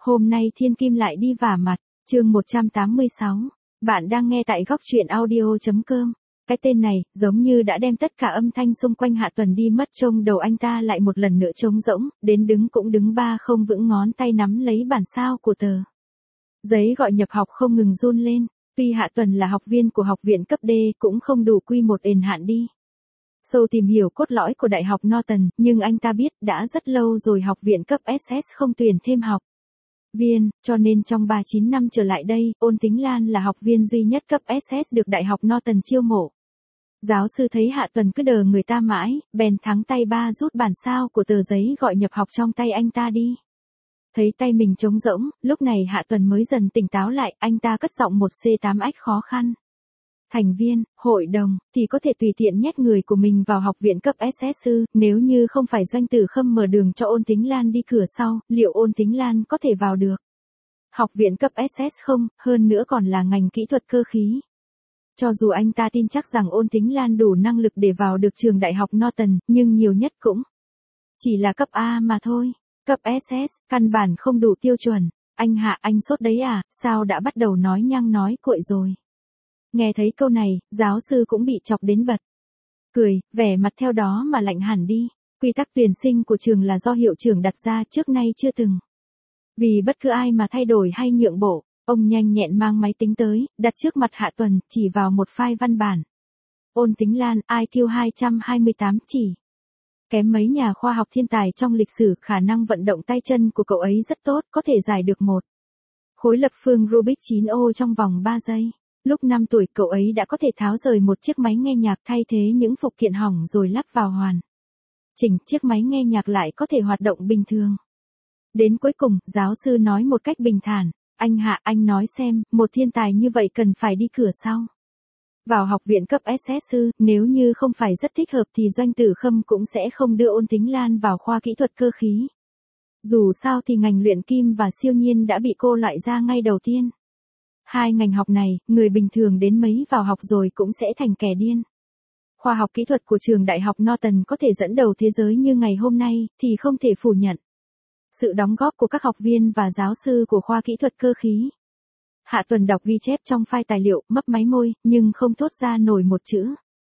Hôm nay Thiên Kim lại đi vả mặt, chương 186. Bạn đang nghe tại góc truyện audio.com. Cái tên này, giống như đã đem tất cả âm thanh xung quanh Hạ Tuần đi mất, trong đầu anh ta lại một lần nữa trống rỗng, đến đứng cũng đứng ba không vững, ngón tay nắm lấy bản sao của tờ giấy gọi nhập học không ngừng run lên. Tuy Hạ Tuần là học viên của học viện cấp D cũng không đủ quy một ền hạn đi sâu tìm hiểu cốt lõi của Đại học Norton, nhưng anh ta biết đã rất lâu rồi học viện cấp SS không tuyển thêm học viên, cho nên trong 39 năm trở lại đây, Ôn Tính Lan là học viên duy nhất cấp SS được Đại học Norton chiêu mộ. Giáo sư thấy Hạ Tuần cứ đờ người ta mãi, bèn thắng tay ba rút bản sao của tờ giấy gọi nhập học trong tay anh ta đi. Thấy tay mình trống rỗng, lúc này Hạ Tuần mới dần tỉnh táo lại, anh ta cất giọng một C8X khó khăn. Thành viên, hội đồng, thì có thể tùy tiện nhét người của mình vào học viện cấp SS ư? Nếu như không phải Doanh Tử Khâm mở đường cho Ôn Tính Lan đi cửa sau, liệu Ôn Tính Lan có thể vào được học viện cấp SS không, hơn nữa còn là ngành kỹ thuật cơ khí? Cho dù anh ta tin chắc rằng Ôn Tính Lan đủ năng lực để vào được trường Đại học Norton, nhưng nhiều nhất cũng chỉ là cấp A mà thôi. Cấp SS, căn bản không đủ tiêu chuẩn. Anh Hạ, anh sốt đấy à, sao đã bắt đầu nói nhăng nói cuội rồi? Nghe thấy câu này, giáo sư cũng bị chọc đến bật cười, vẻ mặt theo đó mà lạnh hẳn đi. Quy tắc tuyển sinh của trường là do hiệu trưởng đặt ra, trước nay chưa từng vì bất cứ ai mà thay đổi hay nhượng bộ. Ông nhanh nhẹn mang máy tính tới, đặt trước mặt Hạ Tuần, chỉ vào một file văn bản. Ôn Tính Lan, IQ 228, chỉ kém mấy nhà khoa học thiên tài trong lịch sử, khả năng vận động tay chân của cậu ấy rất tốt, có thể giải được một khối lập phương Rubik 9 ô trong vòng 3 giây. Lúc 5 tuổi, cậu ấy đã có thể tháo rời một chiếc máy nghe nhạc, thay thế những phụ kiện hỏng rồi lắp vào hoàn chỉnh chiếc máy nghe nhạc lại có thể hoạt động bình thường. Đến cuối cùng, giáo sư nói một cách bình thản, anh Hạ, anh nói xem, một thiên tài như vậy cần phải đi cửa sau vào học viện cấp SS ư? Nếu như không phải rất thích hợp thì Doanh Tử Khâm cũng sẽ không đưa Ôn Tính Lan vào khoa kỹ thuật cơ khí. Dù sao thì ngành luyện kim và siêu nhiên đã bị cô loại ra ngay đầu tiên. Hai ngành học này, người bình thường đến mấy vào học rồi cũng sẽ thành kẻ điên. Khoa học kỹ thuật của trường Đại học Norton có thể dẫn đầu thế giới như ngày hôm nay, thì không thể phủ nhận sự đóng góp của các học viên và giáo sư của khoa kỹ thuật cơ khí. Hạ Tuần đọc ghi chép trong file tài liệu, mấp máy môi, nhưng không thốt ra nổi một chữ.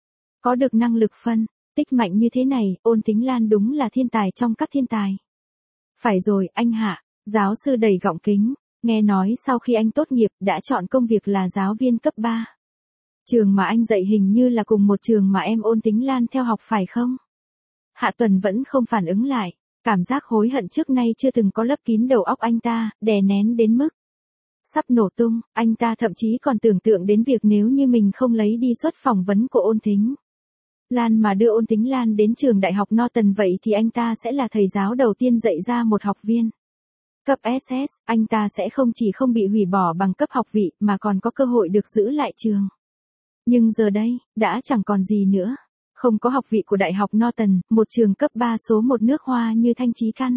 Có được năng lực phân tích mạnh như thế này, Ôn Tính Lan đúng là thiên tài trong các thiên tài. Phải rồi, anh Hạ, giáo sư đầy gọng kính. Nghe nói sau khi anh tốt nghiệp đã chọn công việc là giáo viên cấp 3. Trường mà anh dạy hình như là cùng một trường mà em Ôn Tính Lan theo học phải không? Hạ Tuần vẫn không phản ứng lại. Cảm giác hối hận trước nay chưa từng có lấp kín đầu óc anh ta, đè nén đến mức sắp nổ tung. Anh ta thậm chí còn tưởng tượng đến việc nếu như mình không lấy đi suất phỏng vấn của Ôn Tính Lan mà đưa Ôn Tính Lan đến trường Đại học Norton, vậy thì anh ta sẽ là thầy giáo đầu tiên dạy ra một học viên cấp SS, anh ta sẽ không chỉ không bị hủy bỏ bằng cấp học vị mà còn có cơ hội được giữ lại trường. Nhưng giờ đây, đã chẳng còn gì nữa. Không có học vị của Đại học Norton, một trường cấp 3 số 1 nước Hoa như Thanh Chí Căn.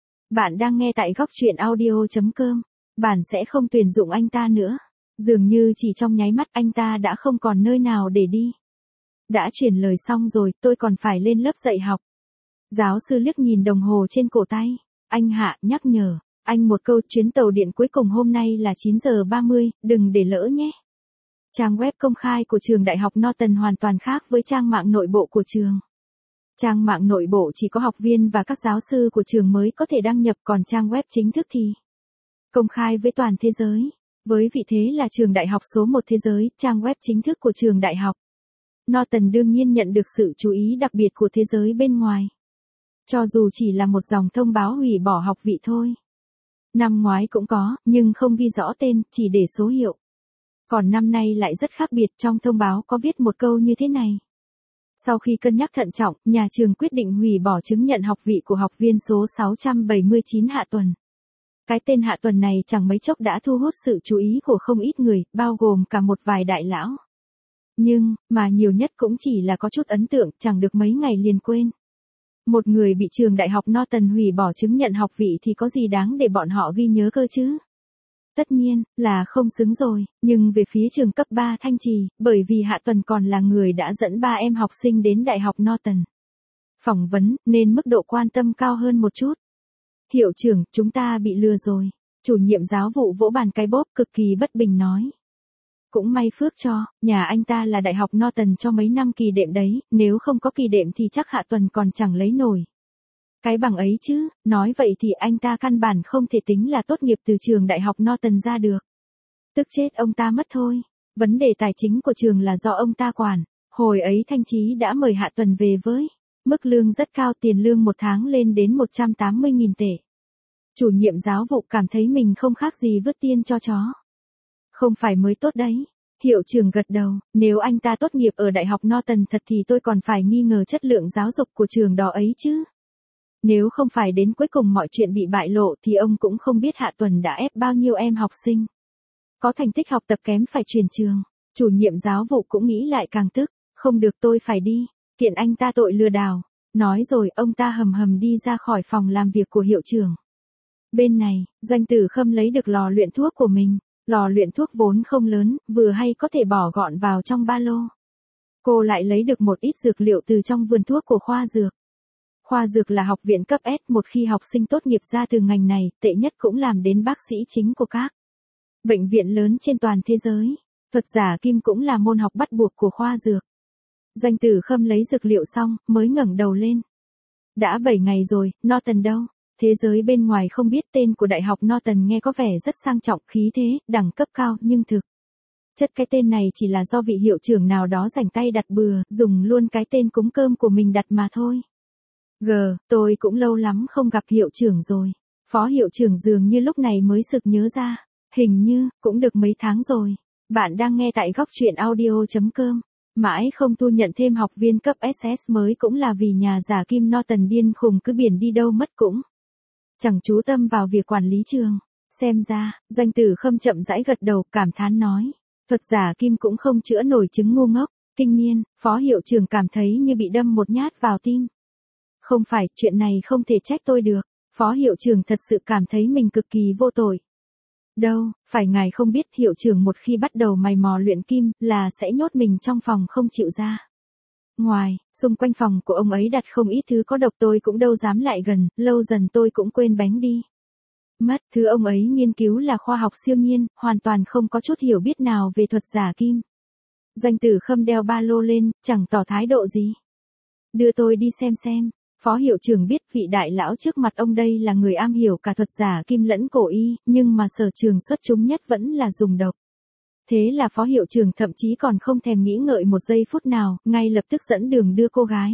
Bạn đang nghe tại góc truyện audio.com. Bạn sẽ không tuyển dụng anh ta nữa. Dường như chỉ trong nháy mắt anh ta đã không còn nơi nào để đi. Đã chuyển lời xong rồi, tôi còn phải lên lớp dạy học. Giáo sư liếc nhìn đồng hồ trên cổ tay. Anh Hạ, nhắc nhở anh một câu, chuyến tàu điện cuối cùng hôm nay là 9 giờ 30, đừng để lỡ nhé. Trang web công khai của trường Đại học Norton hoàn toàn khác với trang mạng nội bộ của trường. Trang mạng nội bộ chỉ có học viên và các giáo sư của trường mới có thể đăng nhập, còn trang web chính thức thì công khai với toàn thế giới. Với vị thế là trường đại học số 1 thế giới, trang web chính thức của trường Đại học Norton đương nhiên nhận được sự chú ý đặc biệt của thế giới bên ngoài. Cho dù chỉ là một dòng thông báo hủy bỏ học vị thôi. Năm ngoái cũng có, nhưng không ghi rõ tên, chỉ để số hiệu. Còn năm nay lại rất khác biệt, trong thông báo có viết một câu như thế này. Sau khi cân nhắc thận trọng, nhà trường quyết định hủy bỏ chứng nhận học vị của học viên số 679 Hạ Tuần. Cái tên Hạ Tuần này chẳng mấy chốc đã thu hút sự chú ý của không ít người, bao gồm cả một vài đại lão. Nhưng, mà nhiều nhất cũng chỉ là có chút ấn tượng, chẳng được mấy ngày liền quên. Một người bị trường Đại học Norton hủy bỏ chứng nhận học vị thì có gì đáng để bọn họ ghi nhớ cơ chứ? Tất nhiên, là không xứng rồi, nhưng về phía trường cấp 3 Thanh Trì, bởi vì Hạ Tuần còn là người đã dẫn 3 em học sinh đến Đại học Norton phỏng vấn, nên mức độ quan tâm cao hơn một chút. Hiệu trưởng, chúng ta bị lừa rồi. Chủ nhiệm giáo vụ vỗ bàn cái bóp cực kỳ bất bình nói. Cũng may phước cho, nhà anh ta là đại học Norton cho mấy năm kỳ đệm đấy, nếu không có kỳ đệm thì chắc Hạ Tuần còn chẳng lấy nổi. Cái bằng ấy chứ, nói vậy thì anh ta căn bản không thể tính là tốt nghiệp từ trường đại học Norton ra được. Tức chết ông ta mất thôi. Vấn đề tài chính của trường là do ông ta quản. Hồi ấy Thanh Chí đã mời Hạ Tuần về với mức lương rất cao, tiền lương một tháng lên đến 180.000 tệ. Chủ nhiệm giáo vụ cảm thấy mình không khác gì vứt tiên cho chó. Không phải mới tốt đấy. Hiệu trưởng gật đầu, nếu anh ta tốt nghiệp ở Đại học Norton thật thì tôi còn phải nghi ngờ chất lượng giáo dục của trường đó ấy chứ. Nếu không phải đến cuối cùng mọi chuyện bị bại lộ thì ông cũng không biết Hạ Tuần đã ép bao nhiêu em học sinh. Có thành tích học tập kém phải chuyển trường. Chủ nhiệm giáo vụ cũng nghĩ lại càng tức. Không được, tôi phải đi. Kiện anh ta tội lừa đảo. Nói rồi ông ta hầm hầm đi ra khỏi phòng làm việc của hiệu trưởng. Bên này, Doanh Tử Khâm lấy được lò luyện thuốc của mình. Lò luyện thuốc vốn không lớn, vừa hay có thể bỏ gọn vào trong ba lô. Cô lại lấy được một ít dược liệu từ trong vườn thuốc của khoa dược. Khoa dược là học viện cấp S, một khi học sinh tốt nghiệp ra từ ngành này, tệ nhất cũng làm đến bác sĩ chính của các bệnh viện lớn trên toàn thế giới. Thuật giả kim cũng là môn học bắt buộc của khoa dược. Doanh Tử Khâm lấy dược liệu xong, mới ngẩng đầu lên. Đã 7 ngày rồi, Norton đâu? Thế giới bên ngoài không biết, tên của Đại học Norton nghe có vẻ rất sang trọng, khí thế, đẳng cấp cao, nhưng thực chất cái tên này chỉ là do vị hiệu trưởng nào đó rảnh tay đặt bừa, dùng luôn cái tên cúng cơm của mình đặt mà thôi. Tôi cũng lâu lắm không gặp hiệu trưởng rồi. Phó hiệu trưởng dường như lúc này mới sực nhớ ra. Hình như, cũng được mấy tháng rồi. Bạn đang nghe tại góc truyện audio.com. Mãi không thu nhận thêm học viên cấp SS mới cũng là vì nhà giả kim Norton điên khùng cứ biển đi đâu mất cũng chẳng chú tâm vào việc quản lý trường. Xem ra, Doanh Tử Khâm chậm rãi gật đầu, cảm thán nói. Thuật giả kim cũng không chữa nổi chứng ngu ngốc. Kinh niên, phó hiệu trưởng cảm thấy như bị đâm một nhát vào tim. Không phải, chuyện này không thể trách tôi được. Phó hiệu trưởng thật sự cảm thấy mình cực kỳ vô tội. Đâu, phải ngài không biết hiệu trưởng một khi bắt đầu mày mò luyện kim là sẽ nhốt mình trong phòng không chịu ra. Ngoài, xung quanh phòng của ông ấy đặt không ít thứ có độc, tôi cũng đâu dám lại gần, lâu dần tôi cũng quên bánh đi. Mất, thứ ông ấy nghiên cứu là khoa học siêu nhiên, hoàn toàn không có chút hiểu biết nào về thuật giả kim. Doanh Tử Khâm đeo ba lô lên, chẳng tỏ thái độ gì. Đưa tôi đi xem. Phó hiệu trưởng biết vị đại lão trước mặt ông đây là người am hiểu cả thuật giả kim lẫn cổ y, nhưng mà sở trường xuất chúng nhất vẫn là dùng độc. Thế là phó hiệu trưởng thậm chí còn không thèm nghĩ ngợi một giây phút nào, ngay lập tức dẫn đường đưa cô gái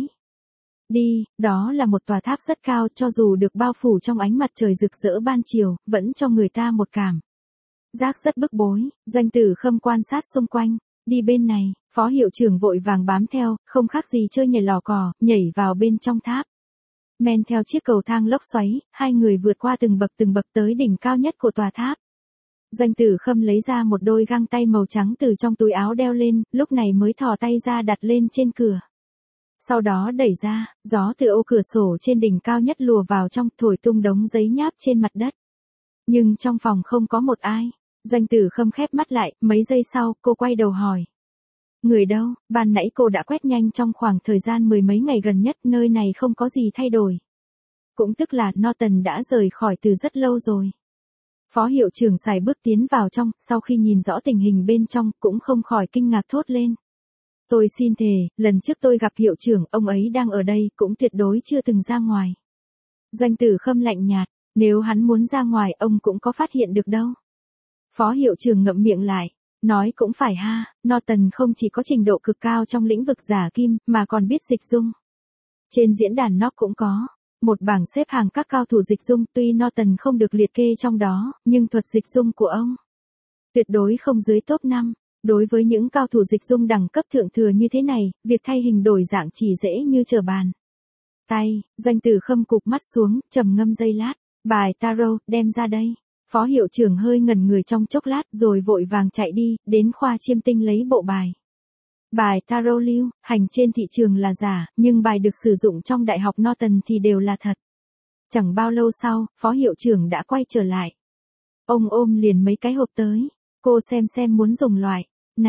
đi. Đó là một tòa tháp rất cao, cho dù được bao phủ trong ánh mặt trời rực rỡ ban chiều, vẫn cho người ta một cảm giác rất bức bối. Doanh Tử Khâm quan sát xung quanh. Đi bên này, phó hiệu trưởng vội vàng bám theo, không khác gì chơi nhảy lò cò, nhảy vào bên trong tháp. Men theo chiếc cầu thang lốc xoáy, hai người vượt qua từng bậc tới đỉnh cao nhất của tòa tháp. Doanh Tử Khâm lấy ra một đôi găng tay màu trắng từ trong túi áo đeo lên, lúc này mới thò tay ra đặt lên trên cửa. Sau đó đẩy ra, gió từ ô cửa sổ trên đỉnh cao nhất lùa vào trong, thổi tung đống giấy nháp trên mặt đất. Nhưng trong phòng không có một ai. Doanh Tử Khâm khép mắt lại, mấy giây sau, cô quay đầu hỏi. Người đâu? Ban nãy cô đã quét nhanh trong khoảng thời gian mười mấy ngày gần nhất, nơi này không có gì thay đổi. Cũng tức là Norton đã rời khỏi từ rất lâu rồi. Phó hiệu trưởng sải bước tiến vào trong, sau khi nhìn rõ tình hình bên trong, cũng không khỏi kinh ngạc thốt lên. Tôi xin thề, lần trước tôi gặp hiệu trưởng, ông ấy đang ở đây, cũng tuyệt đối chưa từng ra ngoài. Doanh Tử Khâm lạnh nhạt, nếu hắn muốn ra ngoài, ông cũng có phát hiện được đâu. Phó hiệu trưởng ngậm miệng lại. Nói cũng phải ha, Norton không chỉ có trình độ cực cao trong lĩnh vực giả kim, mà còn biết dịch dung. Trên diễn đàn NOC cũng có một bảng xếp hạng các cao thủ dịch dung, tuy Norton không được liệt kê trong đó, nhưng thuật dịch dung của ông tuyệt đối không dưới top 5. Đối với những cao thủ dịch dung đẳng cấp thượng thừa như thế này, việc thay hình đổi dạng chỉ dễ như trở bàn tay. Doanh Tử Khâm cụp mắt xuống, trầm ngâm giây lát. Bài tarot, đem ra đây. Phó hiệu trưởng hơi ngẩn người trong chốc lát rồi vội vàng chạy đi, đến khoa chiêm tinh lấy bộ bài. Bài tarot lưu hành trên thị trường là giả, nhưng bài được sử dụng trong Đại học Norton thì đều là thật. Chẳng bao lâu sau, phó hiệu trưởng đã quay trở lại. Ông ôm liền mấy cái hộp tới. Cô xem muốn dùng loại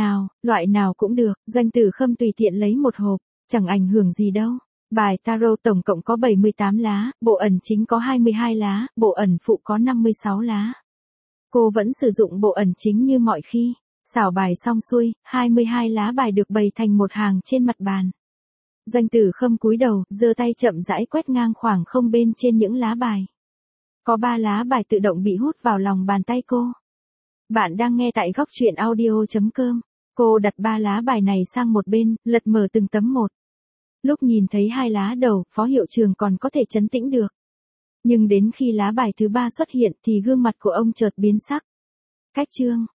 nào cũng được. Doanh Tử Khâm tùy tiện lấy một hộp, chẳng ảnh hưởng gì đâu. Bài tarot tổng cộng có 78 lá, bộ ẩn chính có 22 lá, bộ ẩn phụ có 56 lá. Cô vẫn sử dụng bộ ẩn chính như mọi khi. Xảo bài xong xuôi, 22 lá bài được bày thành một hàng trên mặt bàn. Doanh Tử Khâm cúi đầu, giơ tay chậm rãi quét ngang khoảng không bên trên những lá bài. Có 3 lá bài tự động bị hút vào lòng bàn tay cô. Bạn đang nghe tại góc truyện audio.com. Cô đặt 3 lá bài này sang một bên, lật mở từng tấm một. Lúc nhìn thấy 2 lá đầu, phó hiệu trưởng còn có thể trấn tĩnh được. Nhưng đến khi lá bài thứ 3 xuất hiện thì gương mặt của ông chợt biến sắc. Cách chương.